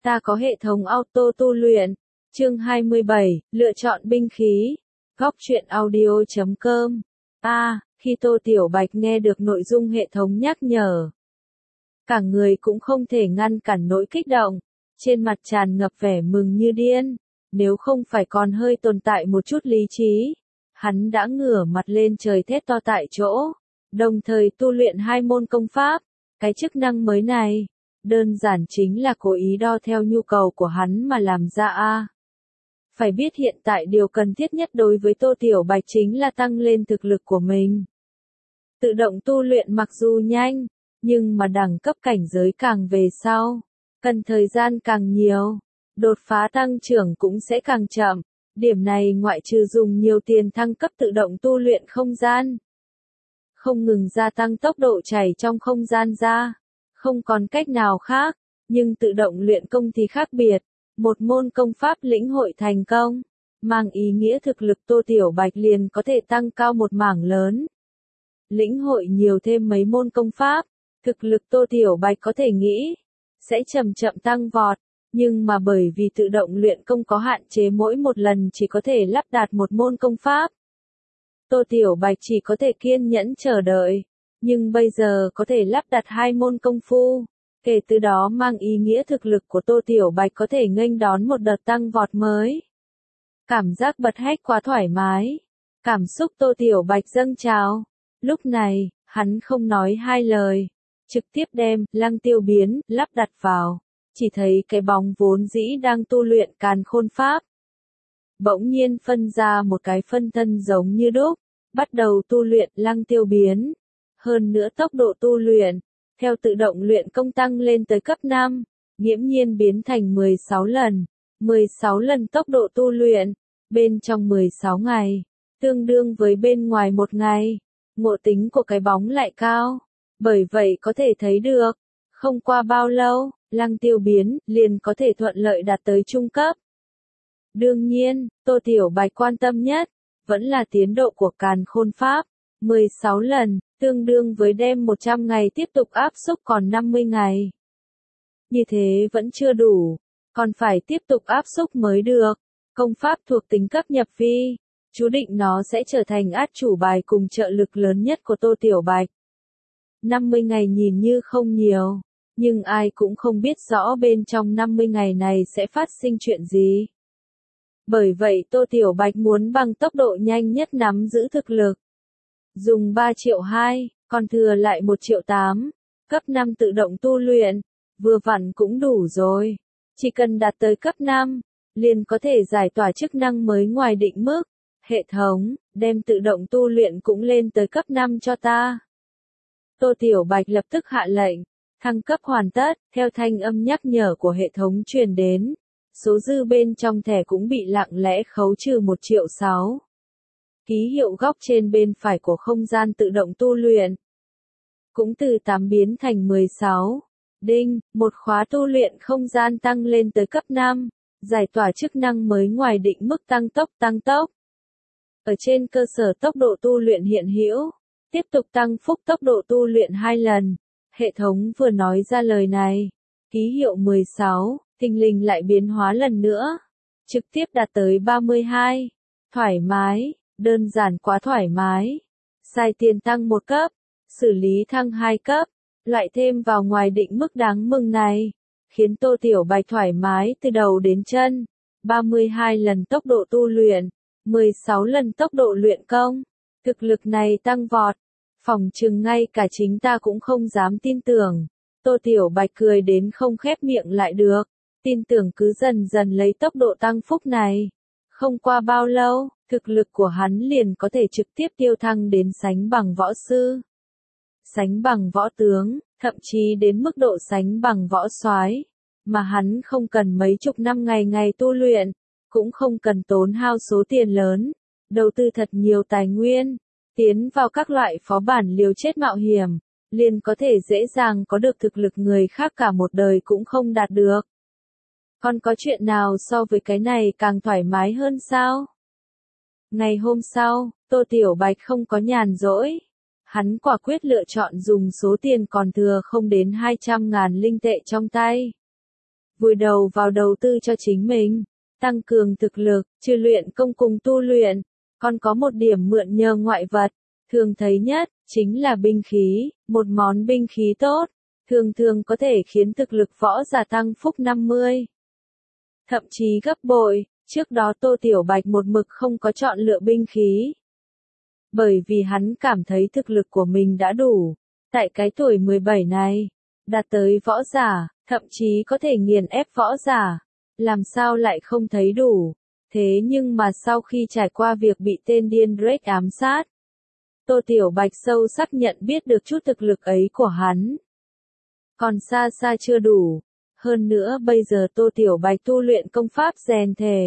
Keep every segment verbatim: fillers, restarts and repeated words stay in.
Ta có hệ thống auto tu luyện. Chương hai mươi bảy, lựa chọn binh khí. Góc truyện audio chấm com. A, khi Tô Tiểu Bạch nghe được nội dung hệ thống nhắc nhở, cả người cũng không thể ngăn cản nỗi kích động, trên mặt tràn ngập vẻ mừng như điên, nếu không phải còn hơi tồn tại một chút lý trí, hắn đã ngửa mặt lên trời thét to tại chỗ, đồng thời tu luyện hai môn công pháp. Cái chức năng mới này, đơn giản chính là cố ý đo theo nhu cầu của hắn mà làm ra a. Phải biết hiện tại điều cần thiết nhất đối với Tô Tiểu Bạch chính là tăng lên thực lực của mình. Tự động tu luyện mặc dù nhanh, nhưng mà đẳng cấp cảnh giới càng về sau, cần thời gian càng nhiều, đột phá tăng trưởng cũng sẽ càng chậm. Điểm này ngoại trừ dùng nhiều tiền thăng cấp tự động tu luyện không gian, không ngừng gia tăng tốc độ chảy trong không gian ra, không còn cách nào khác, nhưng tự động luyện công thì khác biệt. Một môn công pháp lĩnh hội thành công, mang ý nghĩa thực lực Tô Tiểu Bạch liền có thể tăng cao một mảng lớn. Lĩnh hội nhiều thêm mấy môn công pháp, thực lực Tô Tiểu Bạch có thể nghĩ sẽ chậm chậm tăng vọt, nhưng mà bởi vì tự động luyện công có hạn chế mỗi một lần chỉ có thể lắp đặt một môn công pháp, Tô Tiểu Bạch chỉ có thể kiên nhẫn chờ đợi, nhưng bây giờ có thể lắp đặt hai môn công phu. Kể từ đó mang ý nghĩa thực lực của Tô Tiểu Bạch có thể nghênh đón một đợt tăng vọt mới. Cảm giác bật hách quá thoải mái. Cảm xúc Tô Tiểu Bạch dâng trào. Lúc này, hắn không nói hai lời. Trực tiếp đem, lăng tiêu biến, lắp đặt vào. Chỉ thấy cái bóng vốn dĩ đang tu luyện càn khôn pháp. Bỗng nhiên phân ra một cái phân thân giống như đúc. Bắt đầu tu luyện lăng tiêu biến. Hơn nữa tốc độ tu luyện. Theo tự động luyện công tăng lên tới cấp năm, nghiễm nhiên biến thành mười sáu lần, mười sáu lần tốc độ tu luyện, bên trong mười sáu ngày, tương đương với bên ngoài một ngày, ngộ tính của cái bóng lại cao, bởi vậy có thể thấy được, không qua bao lâu, lăng tiêu biến, liền có thể thuận lợi đạt tới trung cấp. Đương nhiên, Tô Tiểu Bạch quan tâm nhất, vẫn là tiến độ của càn khôn pháp, mười sáu lần. Tương đương với đem một trăm ngày tiếp tục áp xúc còn năm mươi ngày. Như thế vẫn chưa đủ, còn phải tiếp tục áp xúc mới được. Công pháp thuộc tính cấp nhập vi, chú định nó sẽ trở thành át chủ bài cùng trợ lực lớn nhất của Tô Tiểu Bạch. năm mươi ngày nhìn như không nhiều, nhưng ai cũng không biết rõ bên trong năm mươi ngày này sẽ phát sinh chuyện gì. Bởi vậy Tô Tiểu Bạch muốn bằng tốc độ nhanh nhất nắm giữ thực lực. Dùng ba triệu hai, còn thừa lại một triệu tám, cấp năm tự động tu luyện, vừa vặn cũng đủ rồi. Chỉ cần đạt tới cấp năm, liền có thể giải tỏa chức năng mới ngoài định mức. Hệ thống, đem tự động tu luyện cũng lên tới cấp năm cho ta. Tô Tiểu Bạch lập tức hạ lệnh, thăng cấp hoàn tất, theo thanh âm nhắc nhở của hệ thống truyền đến. Số dư bên trong thẻ cũng bị lặng lẽ khấu trừ một triệu sáu. Ký hiệu góc trên bên phải của không gian tự động tu luyện cũng từ tám biến thành mười sáu. Đinh, một khóa tu luyện không gian tăng lên tới cấp năm, giải tỏa chức năng mới ngoài định mức tăng tốc tăng tốc. Ở trên cơ sở tốc độ tu luyện hiện hữu, tiếp tục tăng phúc tốc độ tu luyện hai lần. Hệ thống vừa nói ra lời này, ký hiệu mười sáu, thình lình lại biến hóa lần nữa, trực tiếp đạt tới ba mươi hai. Thoải mái. Đơn giản quá thoải mái. Xài tiền tăng một cấp, xử lý thăng hai cấp, lại thêm vào ngoài định mức đáng mừng này, khiến Tô Tiểu Bạch thoải mái từ đầu đến chân. ba mươi hai lần tốc độ tu luyện, mười sáu lần tốc độ luyện công. Thực lực này tăng vọt, phỏng chừng ngay cả chính ta cũng không dám tin tưởng. Tô Tiểu Bạch cười đến không khép miệng lại được, tin tưởng cứ dần dần lấy tốc độ tăng phúc này. Không qua bao lâu, thực lực của hắn liền có thể trực tiếp tiêu thăng đến sánh bằng võ sư, sánh bằng võ tướng, thậm chí đến mức độ sánh bằng võ soái, mà hắn không cần mấy chục năm ngày ngày tu luyện, cũng không cần tốn hao số tiền lớn, đầu tư thật nhiều tài nguyên, tiến vào các loại phó bản liều chết mạo hiểm, liền có thể dễ dàng có được thực lực người khác cả một đời cũng không đạt được. Còn có chuyện nào so với cái này càng thoải mái hơn sao? Ngày hôm sau, Tô Tiểu Bạch không có nhàn rỗi. Hắn quả quyết lựa chọn dùng số tiền còn thừa không đến hai trăm ngàn linh tệ trong tay. vùi đầu vào đầu tư cho chính mình, tăng cường thực lực, trừ luyện công cùng tu luyện, còn có một điểm mượn nhờ ngoại vật, thường thấy nhất, chính là binh khí, một món binh khí tốt, thường thường có thể khiến thực lực võ giả tăng phúc năm mươi, thậm chí gấp bội. Trước đó Tô Tiểu Bạch một mực không có chọn lựa binh khí, bởi vì hắn cảm thấy thực lực của mình đã đủ, tại cái tuổi mười bảy này, đạt tới võ giả, thậm chí có thể nghiền ép võ giả, làm sao lại không thấy đủ. Thế nhưng mà sau khi trải qua việc bị tên điên Drake ám sát, Tô Tiểu Bạch sâu sắc nhận biết được chút thực lực ấy của hắn còn xa xa chưa đủ. Hơn nữa bây giờ Tô Tiểu Bạch tu luyện công pháp rèn thể,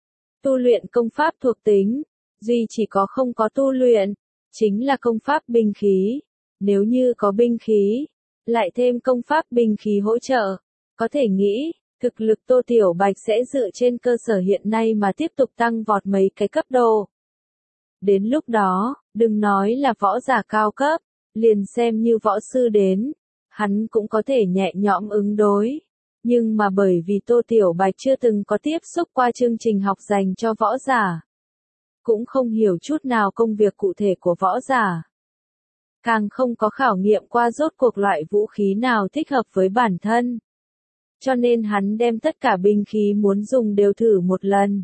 tu luyện công pháp thuộc tính, duy chỉ có không có tu luyện, chính là công pháp binh khí. Nếu như có binh khí, lại thêm công pháp binh khí hỗ trợ, có thể nghĩ, thực lực Tô Tiểu Bạch sẽ dựa trên cơ sở hiện nay mà tiếp tục tăng vọt mấy cái cấp độ. Đến lúc đó, đừng nói là võ giả cao cấp, liền xem như võ sư đến, hắn cũng có thể nhẹ nhõm ứng đối. Nhưng mà bởi vì Tô Tiểu Bạch chưa từng có tiếp xúc qua chương trình học dành cho võ giả, cũng không hiểu chút nào công việc cụ thể của võ giả, càng không có khảo nghiệm qua rốt cuộc loại vũ khí nào thích hợp với bản thân. Cho nên hắn đem tất cả binh khí muốn dùng đều thử một lần.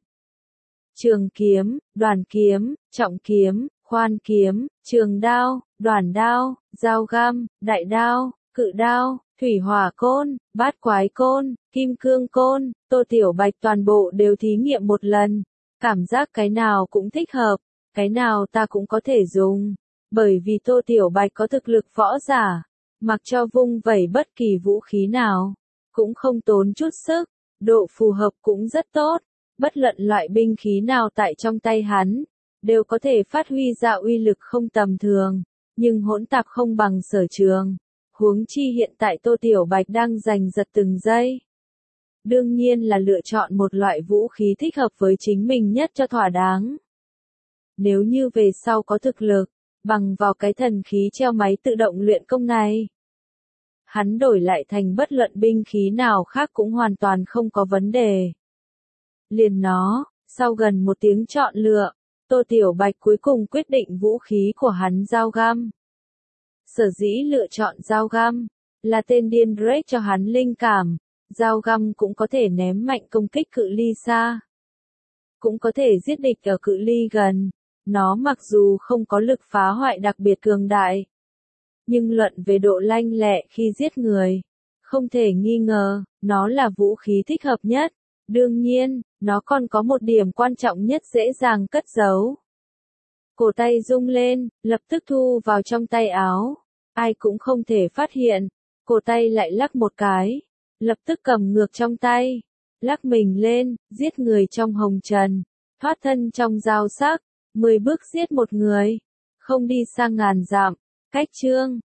Trường kiếm, đoàn kiếm, trọng kiếm, khoan kiếm, trường đao, đoàn đao, dao găm, đại đao, cự đao, thủy hỏa côn, bát quái côn, kim cương côn, Tô Tiểu Bạch toàn bộ đều thí nghiệm một lần. Cảm giác cái nào cũng thích hợp, cái nào ta cũng có thể dùng. Bởi vì Tô Tiểu Bạch có thực lực võ giả, mặc cho vung vẩy bất kỳ vũ khí nào, cũng không tốn chút sức, độ phù hợp cũng rất tốt. Bất luận loại binh khí nào tại trong tay hắn, đều có thể phát huy ra uy lực không tầm thường, nhưng hỗn tạp không bằng Sở Trường. Huống chi hiện tại Tô Tiểu Bạch đang giành giật từng giây. Đương nhiên là lựa chọn một loại vũ khí thích hợp với chính mình nhất cho thỏa đáng. Nếu như về sau có thực lực, bằng vào cái thần khí treo máy tự động luyện công này, hắn đổi lại thành bất luận binh khí nào khác cũng hoàn toàn không có vấn đề. Liền nó, sau gần một tiếng chọn lựa, Tô Tiểu Bạch cuối cùng quyết định vũ khí của hắn dao găm. Sở dĩ lựa chọn dao găm, là tên điên Drake cho hắn linh cảm, dao găm cũng có thể ném mạnh công kích cự ly xa, cũng có thể giết địch ở cự ly gần. Nó mặc dù không có lực phá hoại đặc biệt cường đại, nhưng luận về độ lanh lẹ khi giết người, không thể nghi ngờ, nó là vũ khí thích hợp nhất. Đương nhiên, nó còn có một điểm quan trọng nhất dễ dàng cất giấu. Cổ tay rung lên, lập tức thu vào trong tay áo. Ai cũng không thể phát hiện. Cổ tay lại lắc một cái, lập tức cầm ngược trong tay. Lắc mình lên, giết người trong hồng trần, thoát thân trong dao sắc, mười bước giết một người, không đi sang ngàn dặm. Cách chương